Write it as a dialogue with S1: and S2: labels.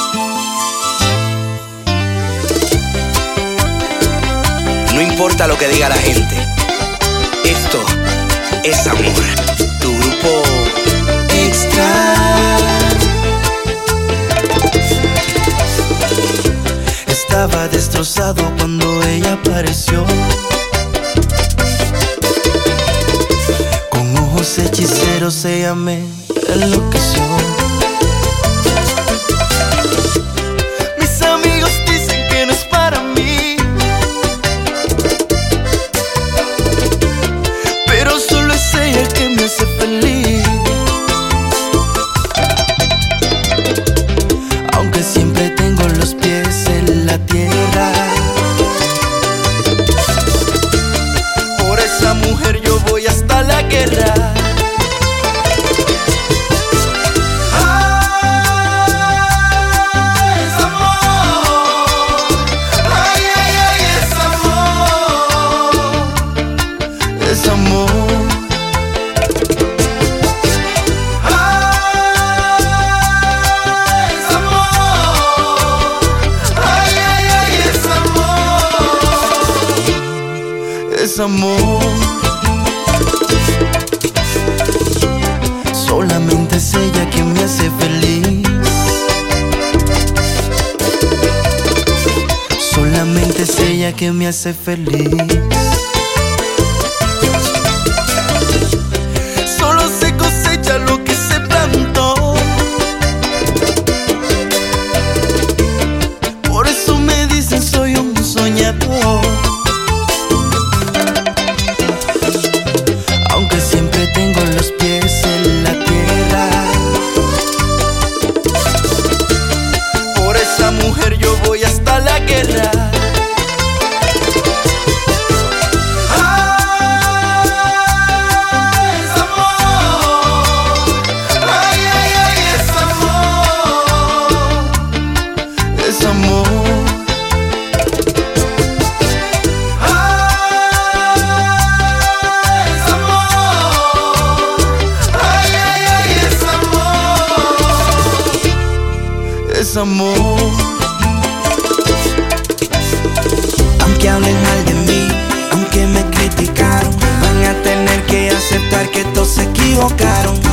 S1: No importa lo que diga la gente, esto es amor. Tu grupo Extra.
S2: Estaba destrozado cuando ella apareció, con ojos hechiceros ella me enloqueció. Mis amigos dicen que no es para mí, pero solo es ella el que me hace feliz. Aunque siempre tengo los pies en la tierra, por esa mujer yo voy hasta la guerra. Es amor. Es amor. Ay, ay, ay, es amor. Es amor. Solamente es ella quien me hace feliz. Solamente es ella quien me hace feliz. Lo que se plantó, por eso me dicen soy un soñador. Aunque siempre tengo los pies en la tierra, por esa mujer yo voy hasta la guerra. Es amor. Es amor. Ay, ay, ay, es amor. Es amor.
S1: Aunque hablen mal de mí, aunque me criticaron, van a tener que aceptar que todos se equivocaron.